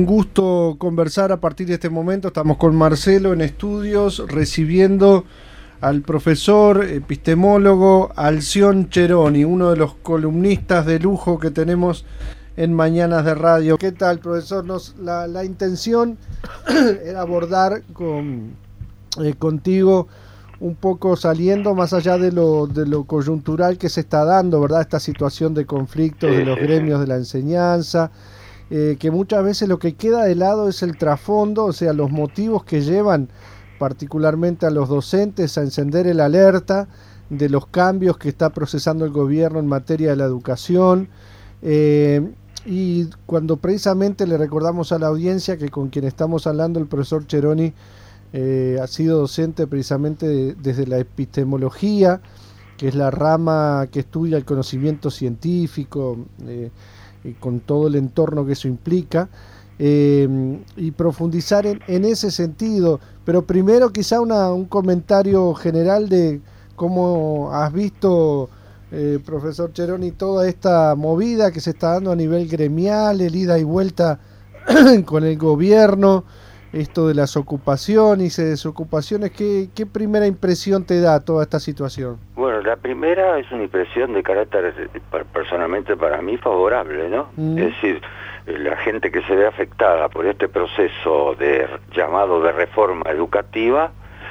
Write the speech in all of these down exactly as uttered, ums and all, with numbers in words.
Un gusto conversar a partir de este momento. Estamos con Marcelo en estudios recibiendo al profesor epistemólogo Alción Cheroni, uno de los columnistas de lujo que tenemos en Mañanas de Radio. ¿Qué tal, profesor? Nos, la, la intención era abordar con, eh, contigo un poco saliendo más allá de lo, de lo coyuntural que se está dando, ¿verdad? Esta situación de conflictos de los gremios de la enseñanza, eh, que muchas veces lo que queda de lado es el trasfondo, o sea, los motivos que llevan particularmente a los docentes a encender el alerta de los cambios que está procesando el gobierno en materia de la educación. Eh, y cuando precisamente le recordamos a la audiencia que con quien estamos hablando, el profesor Cheroni, eh, ha sido docente precisamente de, desde la epistemología, que es la rama que estudia el conocimiento científico, eh, y con todo el entorno que eso implica, eh, y profundizar en, en ese sentido. Pero primero quizá una, un comentario general de cómo has visto, eh, profesor Cheroni, toda esta movida que se está dando a nivel gremial, el ida y vuelta con el gobierno, esto de las ocupaciones y desocupaciones. ¿Qué, qué primera impresión te da toda esta situación? Bueno, la primera es una impresión de carácter, personalmente para mí, favorable, ¿no? Mm. Es decir, la gente que se ve afectada por este proceso de llamado de reforma educativa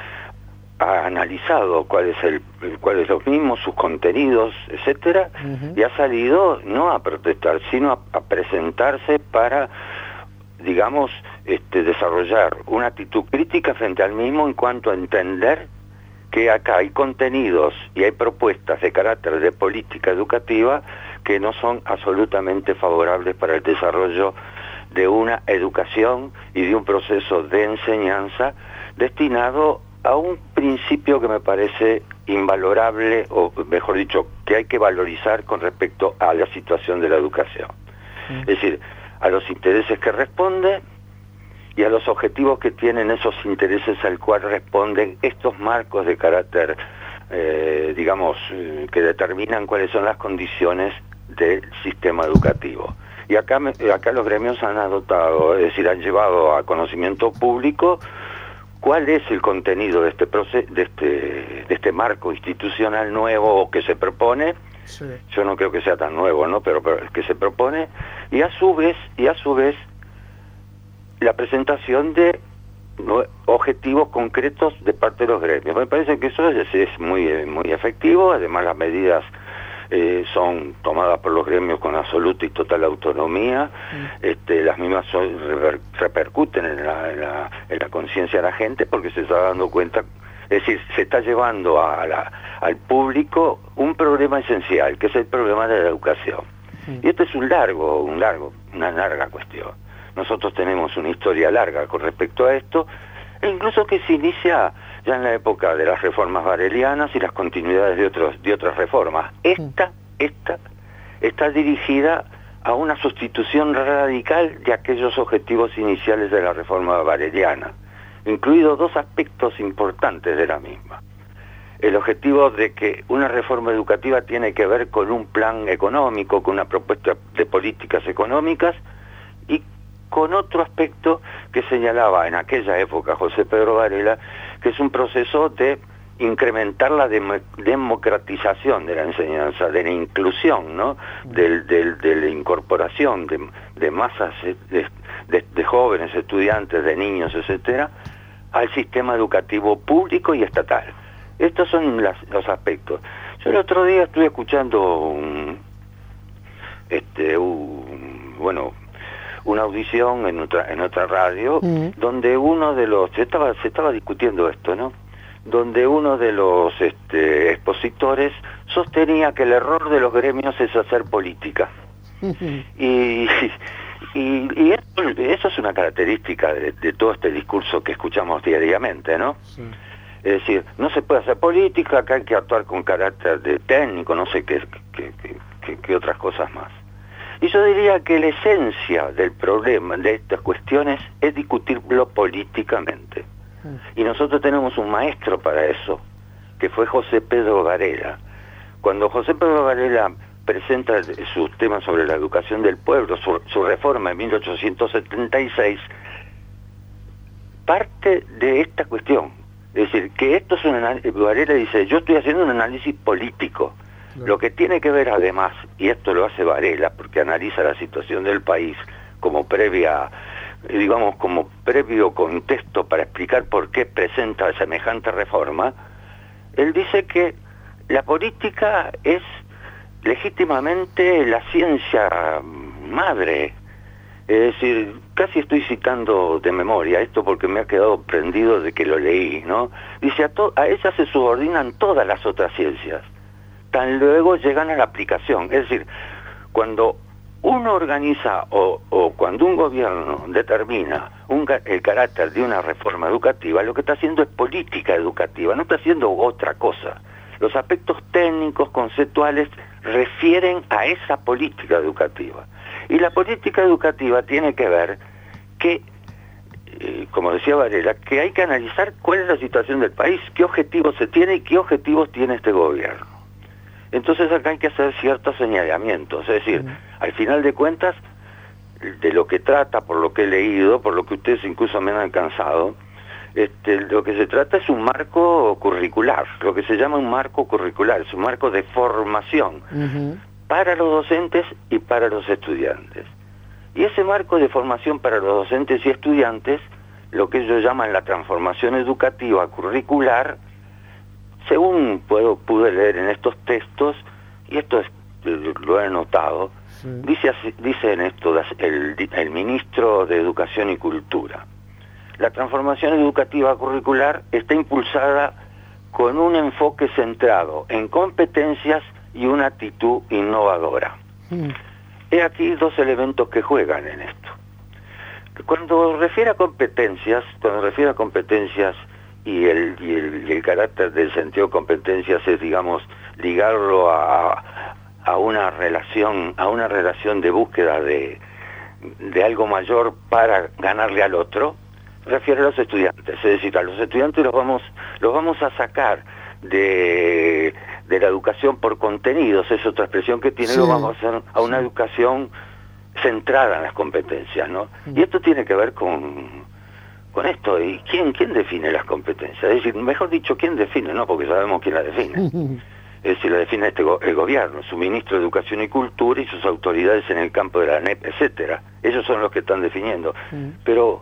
ha analizado cuál es el cuál es los mismos, sus contenidos, etcétera, uh-huh. y ha salido no a protestar, sino a, a presentarse para, digamos, este, desarrollar una actitud crítica frente al mismo en cuanto a entender que acá hay contenidos y hay propuestas de carácter de política educativa que no son absolutamente favorables para el desarrollo de una educación y de un proceso de enseñanza destinado a un principio que me parece invalorable, o mejor dicho, que hay que valorizar con respecto a la situación de la educación. Mm. Es decir, a los intereses que responde y a los objetivos que tienen esos intereses al cual responden estos marcos de carácter, eh, digamos, eh, que determinan cuáles son las condiciones del sistema educativo. Y acá, me, acá los gremios han adoptado, es decir, han llevado a conocimiento público cuál es el contenido de este proceso, de este, de este marco institucional nuevo que se propone. Sí. Yo no creo que sea tan nuevo, ¿no? Pero, pero que se propone, y a su vez, y a su vez, la presentación de ¿no? objetivos concretos de parte de los gremios. Me parece que eso es, es muy, muy efectivo. Además, las medidas eh, son tomadas por los gremios con absoluta y total autonomía. Mm. Este, las mismas son, reper, repercuten en la, en la, en la conciencia de la gente, porque se está dando cuenta, es decir, se está llevando a la, al público un problema esencial, que es el problema de la educación. Mm. Y esto es un largo, un largo, una larga cuestión. Nosotros tenemos una historia larga con respecto a esto, e incluso que se inicia ya en la época de las reformas barelianas y las continuidades de otros de otras reformas. Esta, esta está dirigida a una sustitución radical de aquellos objetivos iniciales de la reforma bareliana, incluidos dos aspectos importantes de la misma. El objetivo de que una reforma educativa tiene que ver con un plan económico, con una propuesta de políticas económicas, y con otro aspecto que señalaba en aquella época José Pedro Varela, que es un proceso de incrementar la dem democratización de la enseñanza, de la inclusión, ¿no? Del, del, de la incorporación de, de masas de, de, de jóvenes, estudiantes, de niños, etcétera, al sistema educativo público y estatal. Estos son las, los aspectos. Yo el otro día estuve escuchando un, este, un, bueno, una audición en otra en otra radio, mm. donde uno de los, se estaba, se estaba discutiendo esto, ¿no? Donde uno de los este, expositores sostenía que el error de los gremios es hacer política. Mm-hmm. y, y, y eso, eso es una característica de, de todo este discurso que escuchamos diariamente, ¿no? Sí. Es decir, no se puede hacer política, acá hay que actuar con carácter de técnico, no sé qué, qué, qué, qué, qué otras cosas más. Y yo diría que la esencia del problema de estas cuestiones es discutirlo políticamente. Mm. Y nosotros tenemos un maestro para eso, que fue José Pedro Varela. Cuando José Pedro Varela presenta sus temas sobre la educación del pueblo, su, su reforma en mil ochocientos setenta y seis, parte de esta cuestión. Es decir, que esto es un análisis, Varela dice, yo estoy haciendo un análisis político. Claro. Lo que tiene que ver además, y esto lo hace Varela, porque analiza la situación del país como previa, digamos, como previo contexto para explicar por qué presenta semejante reforma, él dice que la política es legítimamente la ciencia madre. Es decir, casi estoy citando de memoria esto porque me ha quedado prendido de que lo leí, ¿no? Dice, a, a ella se subordinan todas las otras ciencias, tan luego llegan a la aplicación. Es decir, cuando uno organiza o, o cuando un gobierno determina un, el carácter de una reforma educativa, lo que está haciendo es política educativa, no está haciendo otra cosa. Los aspectos técnicos, conceptuales, refieren a esa política educativa. Y la política educativa tiene que ver que, eh, como decía Varela, que hay que analizar cuál es la situación del país, qué objetivos se tiene y qué objetivos tiene este gobierno. Entonces acá hay que hacer ciertos señalamientos, es decir, mm. al final de cuentas, de lo que trata, por lo que he leído, por lo que ustedes incluso me han alcanzado, este, lo que se trata es un marco curricular, lo que se llama un marco curricular, es un marco de formación uh-huh. para los docentes y para los estudiantes. Y ese marco de formación para los docentes y estudiantes, lo que ellos llaman la transformación educativa curricular, según puedo, pude leer en estos textos, y esto es, lo he notado, sí. dice, así, dice en esto el, el ministro de Educación y Cultura. La transformación educativa curricular está impulsada con un enfoque centrado en competencias y una actitud innovadora. Mm. He aquí dos elementos que juegan en esto. Cuando refiere a competencias, cuando refiere a competencias y el, y el, y el carácter del sentido de competencias es, digamos, ligarlo a, a una relación, a una relación de búsqueda de, de algo mayor para ganarle al otro, refiere a los estudiantes, es decir, a los estudiantes los vamos, los vamos a sacar de, de la educación por contenidos, es otra expresión que tiene, sí, lo vamos a hacer a una sí. educación centrada en las competencias, ¿no? Mm. Y esto tiene que ver con, con esto, ¿y quién, quién define las competencias? Es decir, mejor dicho, ¿quién define? No, porque sabemos quién la define. Es decir, la define este go el gobierno, su ministro de Educación y Cultura y sus autoridades en el campo de la A N E P, etcétera. Ellos son los que están definiendo. Mm. Pero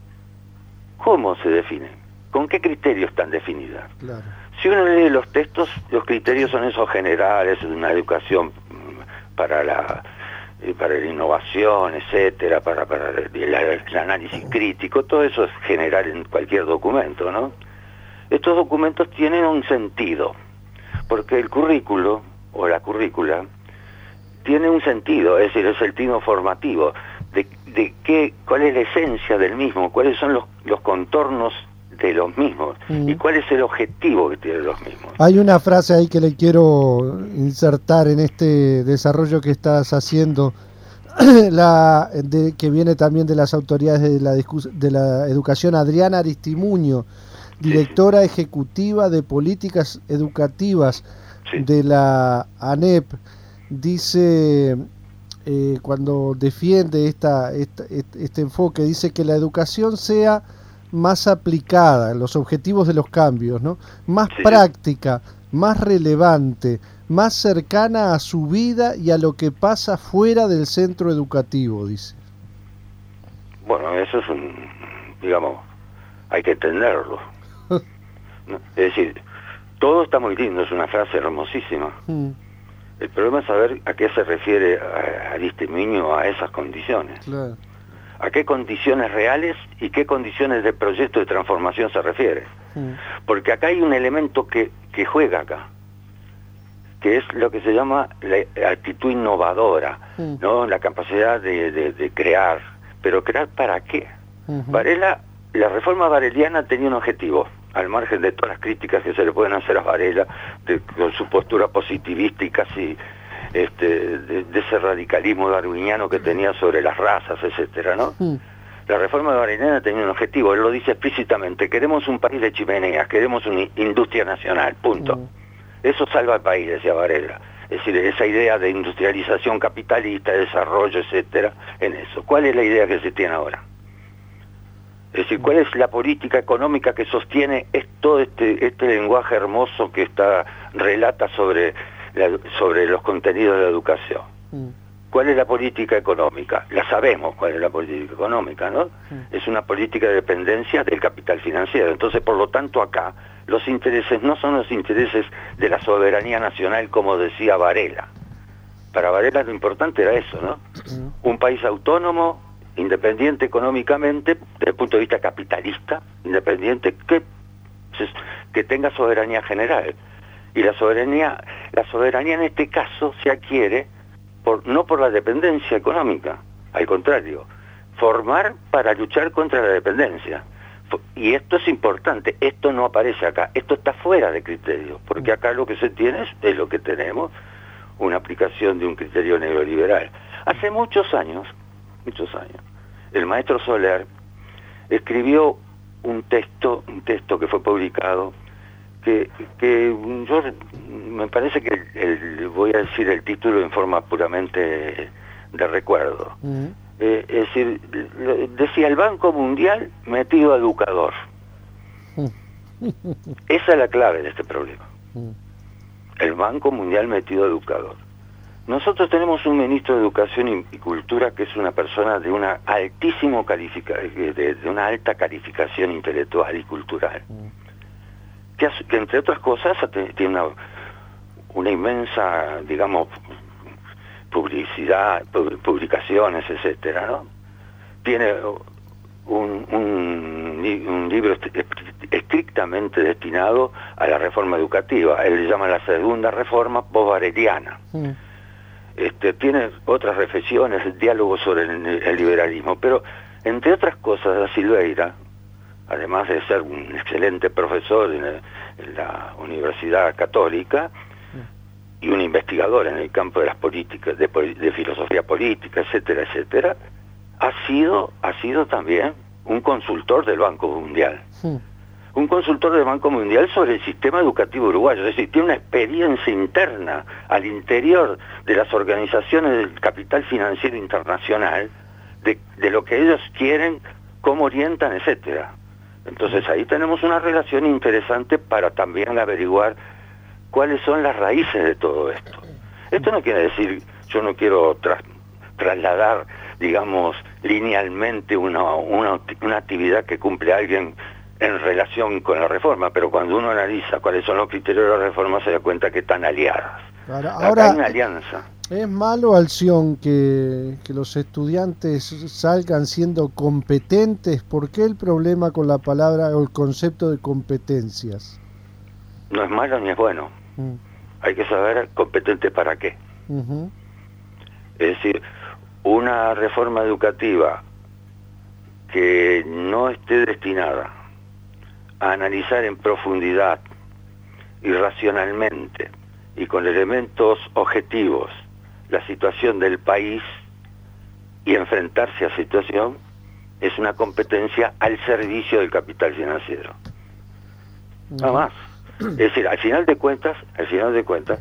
¿cómo se definen? ¿Con qué criterios están definidas? Claro. Si uno lee los textos, los criterios son esos generales, una educación para la, para la innovación, etcétera, para, para el, el análisis crítico, todo eso es general en cualquier documento, ¿no? Estos documentos tienen un sentido, porque el currículo, o la currícula, tiene un sentido, es decir, el sentido formativo, de, de qué, cuál es la esencia del mismo, cuáles son los, los contornos de los mismos, mm. y cuál es el objetivo que tienen los mismos. Hay una frase ahí que le quiero insertar en este desarrollo que estás haciendo, la de, que viene también de las autoridades de la, de la educación, Adriana Aristimuño, directora sí. ejecutiva de políticas educativas sí. de la A N E P, dice, eh, cuando defiende esta, esta, este enfoque, dice que la educación sea más aplicada, los objetivos de los cambios, ¿no? Más sí. práctica, más relevante, más cercana a su vida y a lo que pasa fuera del centro educativo, dice. Bueno, eso es un, digamos, hay que entenderlo. ¿No? Es decir, todo está muy lindo, es una frase hermosísima. Mm. El problema es saber a qué se refiere Aristimuño a esas condiciones. Claro. A qué condiciones reales y qué condiciones de proyecto de transformación se refiere. Mm. Porque acá hay un elemento que, que juega acá, que es lo que se llama la actitud innovadora, mm. ¿no? La capacidad de, de, de crear. Pero ¿crear para qué? Uh-huh. Varela, la reforma vareliana tenía un objetivo, al margen de todas las críticas que se le pueden hacer a Varela, de, con su postura positivista y casi este, de, de ese radicalismo darwiniano que tenía sobre las razas, etcétera, ¿no? Mm. La reforma vareliana tenía un objetivo, él lo dice explícitamente: queremos un país de chimeneas, queremos una industria nacional, punto. Mm. Eso salva al país, decía Varela. Es decir, esa idea de industrialización capitalista, de desarrollo, etcétera, en eso. ¿Cuál es la idea que se tiene ahora? Es decir, ¿cuál es la política económica que sostiene es todo este, este lenguaje hermoso que está relata sobre, la, sobre los contenidos de la educación? Mm. ¿Cuál es la política económica? La sabemos cuál es la política económica, ¿no? Mm. Es una política de dependencia del capital financiero. Entonces, por lo tanto, acá los intereses no son los intereses de la soberanía nacional, como decía Varela. Para Varela lo importante era eso, ¿no? Mm. Un país autónomo, independiente económicamente, desde el punto de vista capitalista, independiente, que, que tenga soberanía general. Y la soberanía, la soberanía en este caso se adquiere por, no por la dependencia económica, al contrario, formar para luchar contra la dependencia. Y esto es importante, esto no aparece acá, esto está fuera de criterio, porque acá lo que se tiene es, es lo que tenemos, una aplicación de un criterio neoliberal. Hace muchos años, muchos años, el maestro Soler escribió un texto, un texto que fue publicado, que, que yo me parece que el, el, voy a decir el título en forma puramente de recuerdo. Uh-huh. eh, es decir, decía el Banco Mundial metido a educador. Uh-huh. Esa es la clave de este problema. Uh-huh. El Banco Mundial metido a educador. Nosotros tenemos un ministro de Educación y Cultura que es una persona de una altísimo califica, de, de una alta calificación intelectual y cultural, mm. que, que entre otras cosas tiene una, una inmensa, digamos, publicidad, publicaciones, etcétera, ¿no? Tiene un, un, un libro estrictamente destinado a la reforma educativa. Él le llama la segunda reforma post-vareliana. Mm. Este, tiene otras reflexiones, diálogos sobre el, el liberalismo, pero entre otras cosas, Da Silveira, además de ser un excelente profesor en, el, en la Universidad Católica y un investigador en el campo de las políticas, de, de filosofía política, etcétera, etcétera, ha sido, ha sido también un consultor del Banco Mundial. Sí. Un consultor del Banco Mundial sobre el sistema educativo uruguayo, es decir, tiene una experiencia interna al interior de las organizaciones del capital financiero internacional, de, de lo que ellos quieren, cómo orientan, etcétera. Entonces ahí tenemos una relación interesante para también averiguar cuáles son las raíces de todo esto. Esto no quiere decir, yo no quiero tras, trasladar, digamos, linealmente una, una, una actividad que cumple alguien en relación con la reforma, pero cuando uno analiza cuáles son los criterios de la reforma se da cuenta que están aliadas. Ahora, ahora hay una alianza. ¿Es malo, Alción, que, que los estudiantes salgan siendo competentes? ¿Por qué el problema con la palabra o el concepto de competencias? No es malo ni es bueno. Mm. Hay que saber competente para qué. Uh-huh. Es decir, una reforma educativa que no esté destinada a analizar en profundidad y racionalmente y con elementos objetivos la situación del país y enfrentarse a esa situación, es una competencia al servicio del capital financiero. Nada más. Es decir, al final de cuentas, al final de cuentas,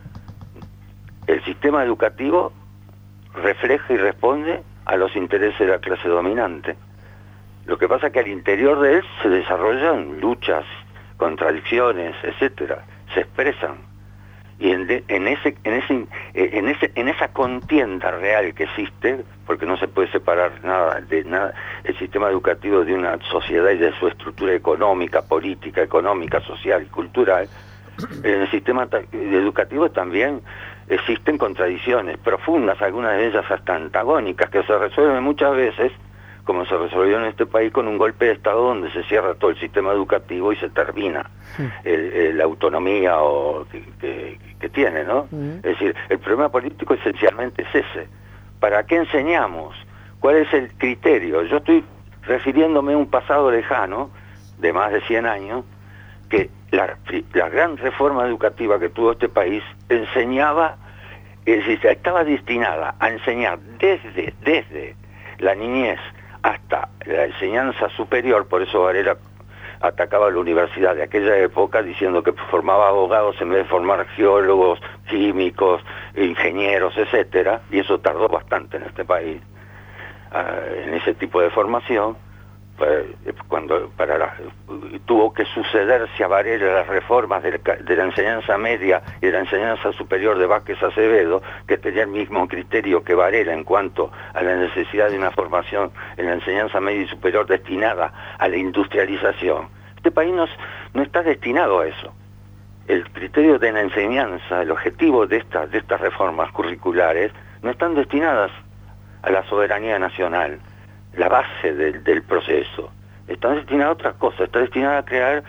el sistema educativo refleja y responde a los intereses de la clase dominante. Lo que pasa es que al interior de él se desarrollan luchas, contradicciones, etcétera, se expresan. Y en, de, en, ese, en, ese, en, ese, en esa contienda real que existe, porque no se puede separar nada de nada el sistema educativo de una sociedad y de su estructura económica, política, económica, social y cultural, en el sistema educativo también existen contradicciones profundas, algunas de ellas hasta antagónicas, que se resuelven muchas veces, como se resolvió en este país, con un golpe de Estado donde se cierra todo el sistema educativo y se termina sí. el, el, la autonomía o, que, que, que tiene, ¿no? Uh-huh. Es decir, el problema político esencialmente es ese. ¿Para qué enseñamos? ¿Cuál es el criterio? Yo estoy refiriéndome a un pasado lejano, de más de cien años, que la, la gran reforma educativa que tuvo este país enseñaba, es decir, estaba destinada a enseñar desde, desde la niñez hasta la enseñanza superior, por eso Varela atacaba a la universidad de aquella época diciendo que formaba abogados en vez de formar geólogos, químicos, ingenieros, etcétera, y eso tardó bastante en este país, uh, en ese tipo de formación. Cuando para la, tuvo que sucederse a Varela las reformas de la, de la enseñanza media y de la enseñanza superior de Vázquez Acevedo, que tenía el mismo criterio que Varela en cuanto a la necesidad de una formación en la enseñanza media y superior destinada a la industrialización. Este país no, no está destinado a eso. El criterio de la enseñanza, el objetivo de estas, de estas reformas curriculares, no están destinadas a la soberanía nacional, la base del, del proceso. Está destinada a otra cosa, está destinada a crear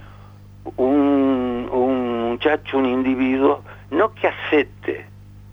un, un muchacho, un individuo, no que acepte,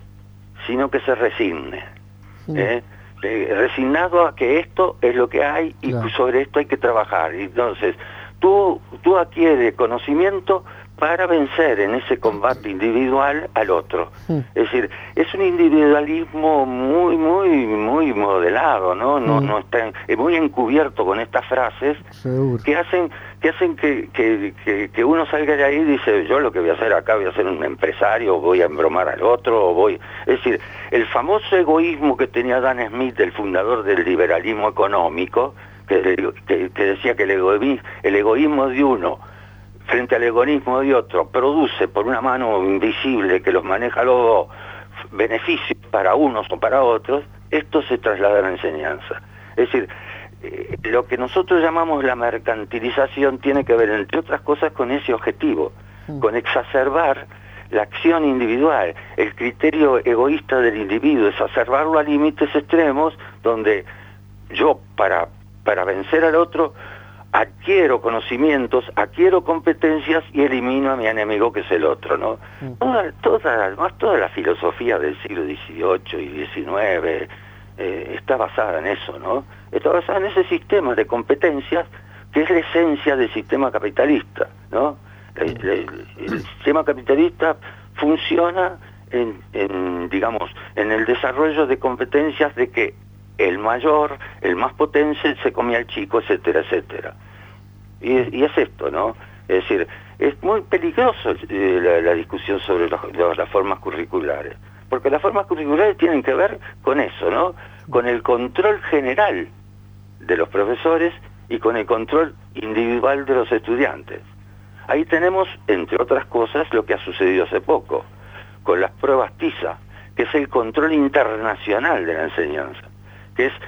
sino que se resigne. Sí. ¿eh? Eh, resignado a que esto es lo que hay y claro. sobre esto hay que trabajar. Entonces, tú, tú adquieres conocimiento para vencer en ese combate individual al otro. Sí. Es decir, es un individualismo muy, muy, muy modelado, ¿no? No, sí. no está en, es muy encubierto con estas frases. Seguro. que hacen que hacen que, que, que, que uno salga de ahí y dice, yo lo que voy a hacer acá, voy a ser un empresario, voy a embromar al otro, o voy... Es decir, el famoso egoísmo que tenía Adam Smith, el fundador del liberalismo económico, que, que, que decía que el egoísmo, el egoísmo de uno frente al egoísmo de otro, produce por una mano invisible que los maneja los dos beneficios para unos o para otros, esto se traslada a la enseñanza. Es decir, eh, lo que nosotros llamamos la mercantilización tiene que ver, entre otras cosas, con ese objetivo, mm. con exacerbar la acción individual, el criterio egoísta del individuo, exacerbarlo a límites extremos, donde yo, para, para vencer al otro, adquiero conocimientos, adquiero competencias y elimino a mi enemigo, que es el otro, ¿no? Mm. Toda, toda, además, toda la filosofía del siglo dieciocho y diecinueve eh, está basada en eso, ¿no? Está basada en ese sistema de competencias que es la esencia del sistema capitalista, ¿no? El, el, el sistema capitalista funciona en, en, digamos, en el desarrollo de competencias de que el mayor, el más potente, se comía al chico, etcétera, etcétera. Y, y es esto, ¿no? Es decir, es muy peligroso eh, la, la discusión sobre los, los, las formas curriculares, porque las formas curriculares tienen que ver con eso, ¿no? Con el control general de los profesores y con el control individual de los estudiantes. Ahí tenemos, entre otras cosas, lo que ha sucedido hace poco, con las pruebas TISA, que es el control internacional de la enseñanza, que es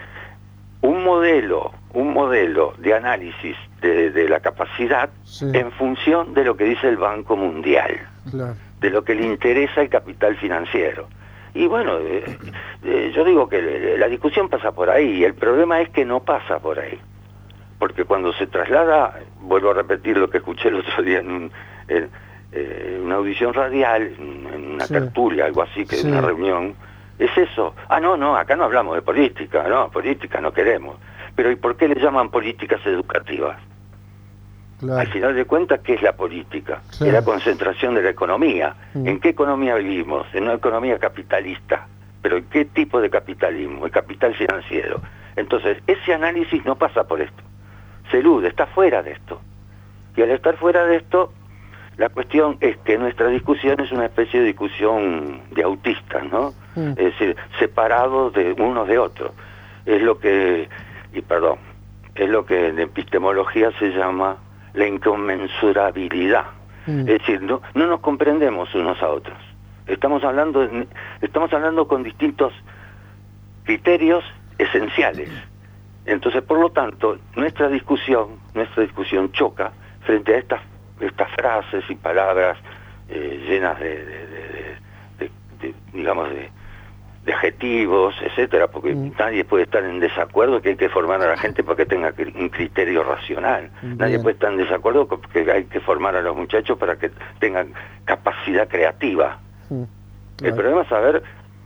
un modelo, un modelo de análisis de, de la capacidad sí. en función de lo que dice el Banco Mundial, claro. de lo que le interesa el capital financiero. Y bueno, eh, eh, yo digo que la discusión pasa por ahí, y el problema es que no pasa por ahí. Porque cuando se traslada, vuelvo a repetir lo que escuché el otro día en, un, en, en una audición radial, en una sí. tertulia, algo así, que sí. en una reunión, es eso. Ah, no, no, acá no hablamos de política, no, política no queremos. Pero ¿y por qué le llaman políticas educativas? Claro. Al final de cuentas, ¿qué es la política? Claro. Es la concentración de la economía. Mm. ¿En qué economía vivimos? En una economía capitalista. ¿Pero en qué tipo de capitalismo? El capital financiero. Entonces, ese análisis no pasa por esto. Se elude, está fuera de esto. Y al estar fuera de esto, la cuestión es que nuestra discusión es una especie de discusión de autistas, ¿no? Mm. Es decir, separados de unos de otros. Es lo que, y perdón, es lo que en epistemología se llama la inconmensurabilidad. Mm. Es decir, no, no nos comprendemos unos a otros. Estamos hablando, estamos hablando con distintos criterios esenciales. Entonces, por lo tanto, nuestra discusión, nuestra discusión choca frente a estas, estas frases y palabras eh, llenas de, de, de, de, de, digamos, de, de adjetivos, etcétera, porque mm. nadie puede estar en desacuerdo que hay que formar a la gente para que tenga un criterio racional. Bien. Nadie puede estar en desacuerdo que hay que formar a los muchachos para que tengan capacidad creativa. Mm. Claro. El problema es saber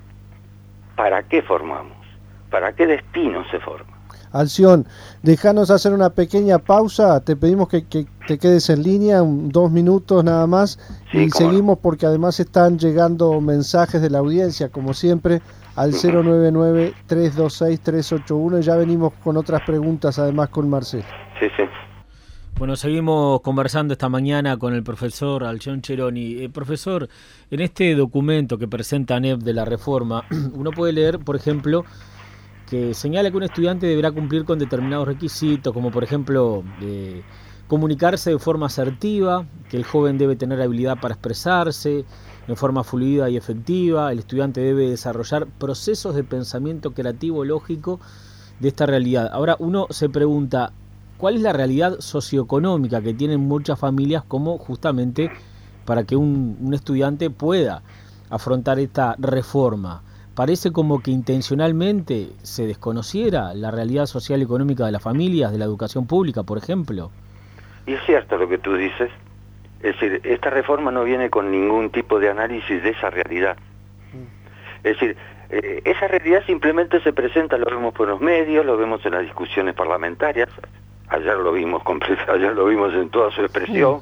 para qué formamos, para qué destino se forma. Alción, déjanos hacer una pequeña pausa, te pedimos que, que te quedes en línea, un, dos minutos nada más, sí, y seguimos no. porque además están llegando mensajes de la audiencia, como siempre, al cero nueve nueve, tres dos seis, tres ocho uno, y ya venimos con otras preguntas además con Marcelo. Sí, sí. Bueno, seguimos conversando esta mañana con el profesor Alción Cheroni. Eh, profesor, en este documento que presenta ANEP de la reforma, uno puede leer, por ejemplo, que señala que un estudiante deberá cumplir con determinados requisitos, como por ejemplo, eh, comunicarse de forma asertiva, que el joven debe tener habilidad para expresarse en forma fluida y efectiva, el estudiante debe desarrollar procesos de pensamiento creativo lógico de esta realidad. Ahora uno se pregunta, ¿cuál es la realidad socioeconómica que tienen muchas familias como justamente para que un, un estudiante pueda afrontar esta reforma? Parece como que intencionalmente se desconociera la realidad social y económica de las familias, de la educación pública, por ejemplo. Y es cierto lo que tú dices. Es decir, esta reforma no viene con ningún tipo de análisis de esa realidad. Es decir, eh, esa realidad simplemente se presenta, lo vemos por los medios, lo vemos en las discusiones parlamentarias. Ayer lo vimos ayer lo vimos en toda su expresión,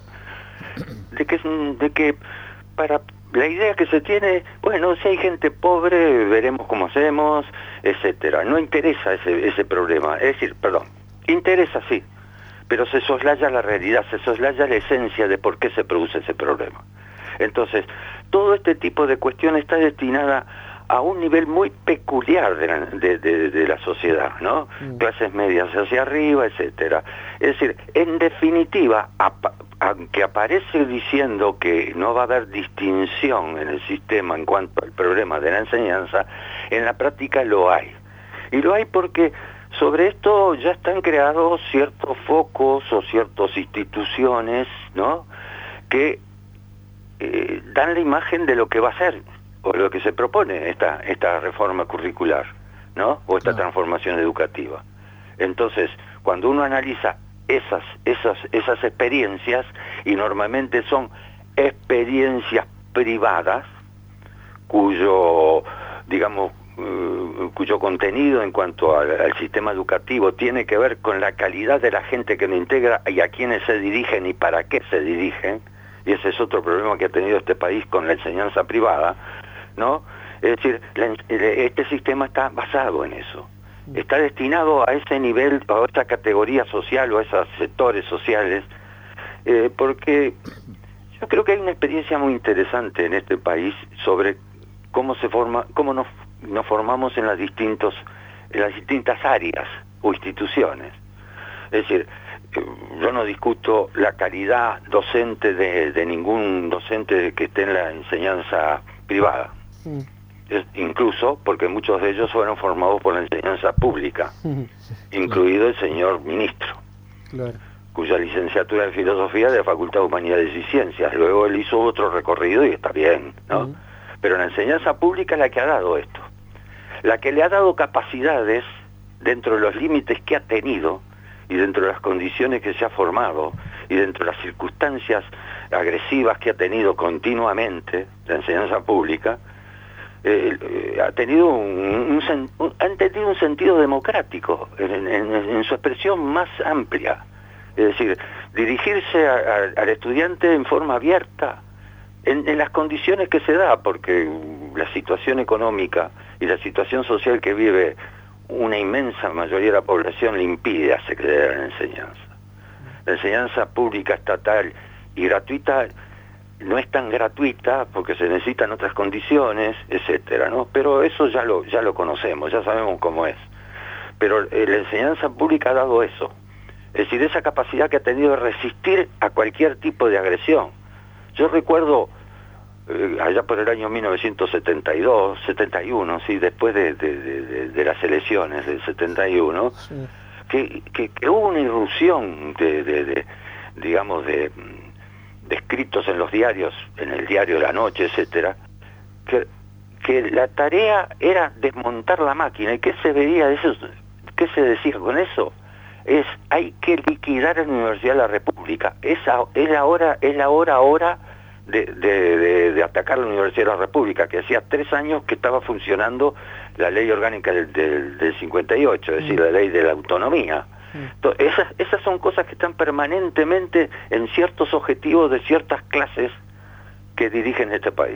de que de que para la idea que se tiene, bueno, si hay gente pobre, veremos cómo hacemos, etcétera. No interesa ese ese problema, es decir, perdón, interesa sí, pero se soslaya la realidad, se soslaya la esencia de por qué se produce ese problema. Entonces, todo este tipo de cuestiones está destinada a un nivel muy peculiar de la, de, de, de la sociedad, ¿no? Mm. Clases medias hacia arriba, etcétera. Es decir, en definitiva, ap aunque aparece diciendo que no va a haber distinción en el sistema en cuanto al problema de la enseñanza, en la práctica lo hay. Y lo hay porque sobre esto ya están creados ciertos focos o ciertas instituciones, ¿no?, que eh, dan la imagen de lo que va a ser o lo que se propone esta esta reforma curricular, ¿no?, o esta no. transformación educativa. Entonces, cuando uno analiza esas esas esas experiencias, y normalmente son experiencias privadas cuyo, digamos, uh, cuyo contenido en cuanto al, al sistema educativo tiene que ver con la calidad de la gente que lo integra y a quiénes se dirigen y para qué se dirigen, y ese es otro problema que ha tenido este país con la enseñanza privada, ¿no? Es decir, la, este sistema está basado en eso. Está destinado a ese nivel, a esa categoría social o a esos sectores sociales, eh, porque yo creo que hay una experiencia muy interesante en este país sobre cómo se forma, cómo nos, nos formamos en las distintos, en las distintas áreas o instituciones. Es decir, yo no discuto la calidad docente de, de ningún docente que esté en la enseñanza privada. Mm. Es, incluso porque muchos de ellos fueron formados por la enseñanza pública, mm. incluido el señor ministro, claro, cuya licenciatura en filosofía de la Facultad de Humanidades y Ciencias. Luego él hizo otro recorrido y está bien, ¿no? Mm. Pero la enseñanza pública es la que ha dado esto, la que le ha dado capacidades dentro de los límites que ha tenido y dentro de las condiciones que se ha formado y dentro de las circunstancias agresivas que ha tenido continuamente la enseñanza pública, eh, eh, ha tenido un, un, un, han tenido un sentido democrático en, en, en su expresión más amplia. Es decir, dirigirse a, a, al estudiante en forma abierta, en, en las condiciones que se da, porque la situación económica y la situación social que vive una inmensa mayoría de la población le impide acceder a la enseñanza. La enseñanza pública, estatal y gratuita no es tan gratuita porque se necesitan otras condiciones, etcétera, ¿no? Pero eso ya lo ya lo conocemos, ya sabemos cómo es. Pero eh, la enseñanza pública ha dado eso, es decir, esa capacidad que ha tenido de resistir a cualquier tipo de agresión. Yo recuerdo eh, allá por el año mil novecientos setenta y dos, setenta y uno, sí, después de, de, de, de las elecciones del setenta y uno, sí, que, que, que hubo una irrupción de, de, de digamos, de, de escritos en los diarios, en el diario La Noche, etcétera, que, que la tarea era desmontar la máquina. ¿Y qué se veía de eso? ¿Qué se decía con eso? Es, hay que liquidar a la Universidad de la República. Es, a, es la hora, es la hora ahora de, de, de, de atacar a la Universidad de la República, que hacía tres años que estaba funcionando la ley orgánica del, del, del cincuenta y ocho, es decir, la ley de la autonomía. Entonces, esas, esas son cosas que están permanentemente en ciertos objetivos de ciertas clases que dirigen este país.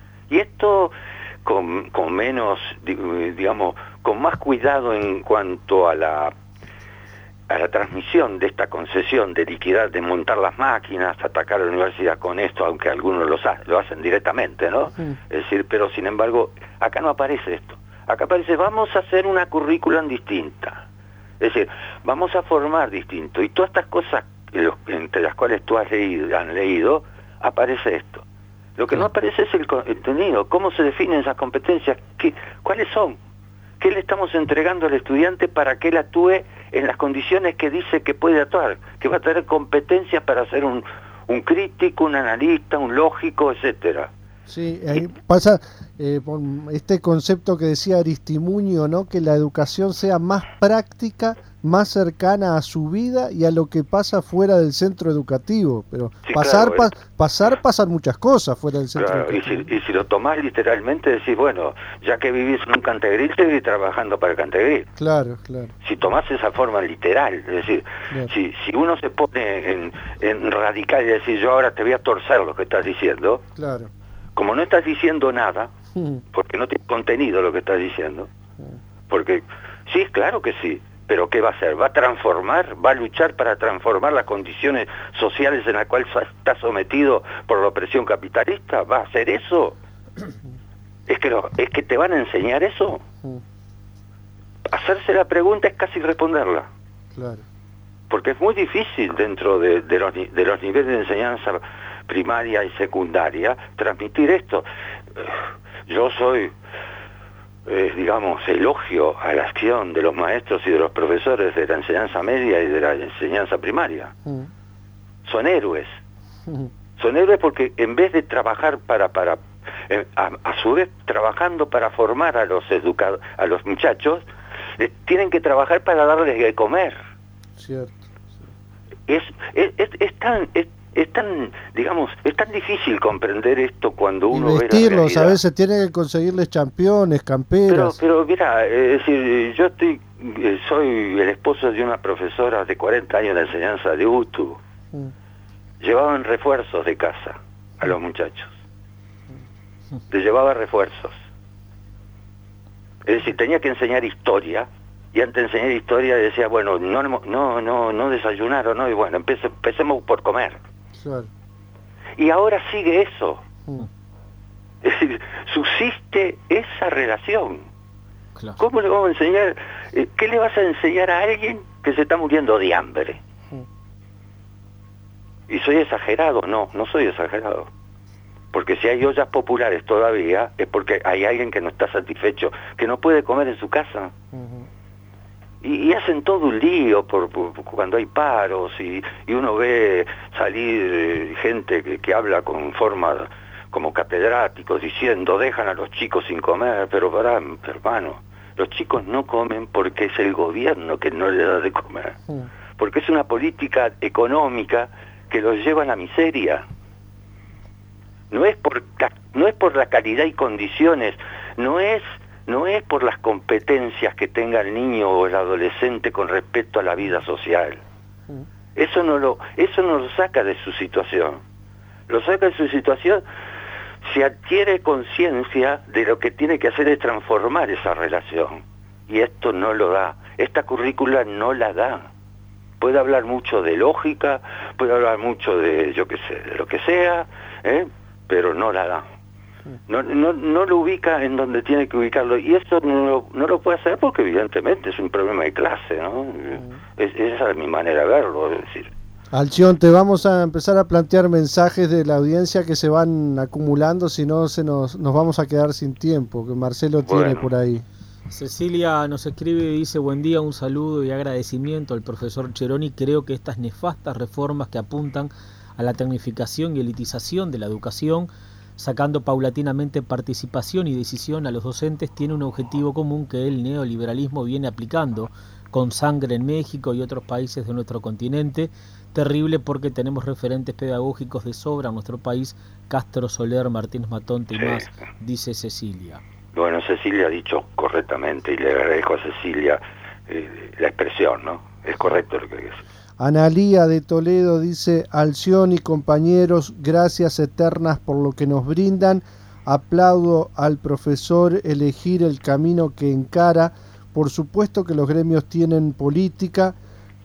Y esto con, con menos, digamos, con más cuidado en cuanto a la a la transmisión de esta concesión de liquidar, de montar las máquinas, atacar a la universidad con esto, aunque algunos lo, lo hacen directamente, ¿no? Sí. Es decir, pero sin embargo, acá no aparece esto. Acá aparece, vamos a hacer una currículum distinta. Es decir, vamos a formar distinto. Y todas estas cosas, entre las cuales tú has leído, han leído, aparece esto. Lo que sí. no aparece es el contenido. ¿Cómo se definen esas competencias? ¿Qué, ¿Cuáles son? ¿Qué le estamos entregando al estudiante para que él actúe en las condiciones que dice que puede actuar? Que va a tener competencias para ser un, un crítico, un analista, un lógico, etcétera. Sí, ahí pasa eh, por este concepto que decía Aristimuño, ¿no? Que la educación sea más práctica, más cercana a su vida y a lo que pasa fuera del centro educativo. Pero sí, pasar, claro, pa pasar, pasan muchas cosas fuera del centro claro, educativo. Y si, y si lo tomás literalmente, decís, bueno, ya que vivís en un Cantegril, seguís trabajando para el Cantegril. Claro, claro. Si tomás esa forma literal, es decir, claro. si, si uno se pone en, en radical y decir, yo ahora te voy a torcer lo que estás diciendo, claro. Como no estás diciendo nada, porque no tiene contenido lo que estás diciendo, porque sí, claro que sí, pero ¿qué va a hacer? ¿Va a transformar? ¿Va a luchar para transformar las condiciones sociales en las cuales está sometido por la opresión capitalista? ¿Va a hacer eso? ¿Es que, lo, es que te van a enseñar eso? Hacerse la pregunta es casi responderla. Claro. Porque es muy difícil dentro de, de, los, de los niveles de enseñanza primaria y secundaria transmitir esto. Yo soy, eh, digamos, elogio a la acción de los maestros y de los profesores de la enseñanza media y de la enseñanza primaria. Mm. Son héroes. Mm. Son héroes porque en vez de trabajar para, para eh, a, a su vez trabajando para formar a los educados, a los muchachos, eh, tienen que trabajar para darles de comer. Cierto. Es, es, es, es tan... Es, Es tan, digamos, es tan difícil comprender esto cuando uno y vestirlos, ve la a veces tiene que conseguirles championes, camperas. Pero, pero mira, es decir, yo estoy, soy el esposo de una profesora de cuarenta años de enseñanza de U T U. Mm. Llevaban refuerzos de casa a los muchachos. Les llevaba refuerzos. Es decir, tenía que enseñar historia. Y antes de enseñar historia decía, bueno, no no no no desayunaron, ¿no? Y bueno, empece, empecemos por comer. Claro. Y ahora sigue eso. Mm. Es decir, subsiste esa relación. Claro. ¿Cómo le vamos a enseñar? Eh, ¿Qué le vas a enseñar a alguien que se está muriendo de hambre? Mm. ¿Y soy exagerado? No, no soy exagerado. Porque si hay ollas populares todavía, es porque hay alguien que no está satisfecho, que no puede comer en su casa. Uh-huh. Y, y hacen todo un lío por, por, por cuando hay paros y, y uno ve salir eh, gente que, que habla con forma como catedráticos diciendo dejan a los chicos sin comer, pero para, hermano, los chicos no comen porque es el gobierno que no les da de comer, porque es una política económica que los lleva a la miseria. No es por no es por la calidad y condiciones, no es no es por las competencias que tenga el niño o el adolescente con respecto a la vida social. Eso no lo, eso no lo saca de su situación. Lo saca de su situación si adquiere conciencia de lo que tiene que hacer es transformar esa relación. Y esto no lo da. Esta currícula no la da. Puede hablar mucho de lógica, puede hablar mucho de, yo qué sé, de lo que sea, ¿eh? Pero no la da. No, no, no lo ubica en donde tiene que ubicarlo, y eso no lo, no lo puede hacer porque evidentemente es un problema de clase, ¿no? Uh-huh. Es, esa es mi manera de verlo, es decir. Alción, te vamos a empezar a plantear mensajes de la audiencia que se van acumulando, si no se nos, nos vamos a quedar sin tiempo, que Marcelo tiene bueno. por ahí. Cecilia nos escribe y dice: buen día, un saludo y agradecimiento al profesor Cheroni. Creo que estas nefastas reformas que apuntan a la tecnificación y elitización de la educación, sacando paulatinamente participación y decisión a los docentes, tiene un objetivo común que el neoliberalismo viene aplicando con sangre en México y otros países de nuestro continente. Terrible porque tenemos referentes pedagógicos de sobra en nuestro país: Castro, Soler, Martínez Matonte y sí. más, dice Cecilia. Bueno, Cecilia ha dicho correctamente y le agradezco a Cecilia eh, la expresión, ¿no? Es correcto lo que dice. Analía de Toledo dice: Alción y compañeros, gracias eternas por lo que nos brindan. Aplaudo al profesor elegir el camino que encara. Por supuesto que los gremios tienen política,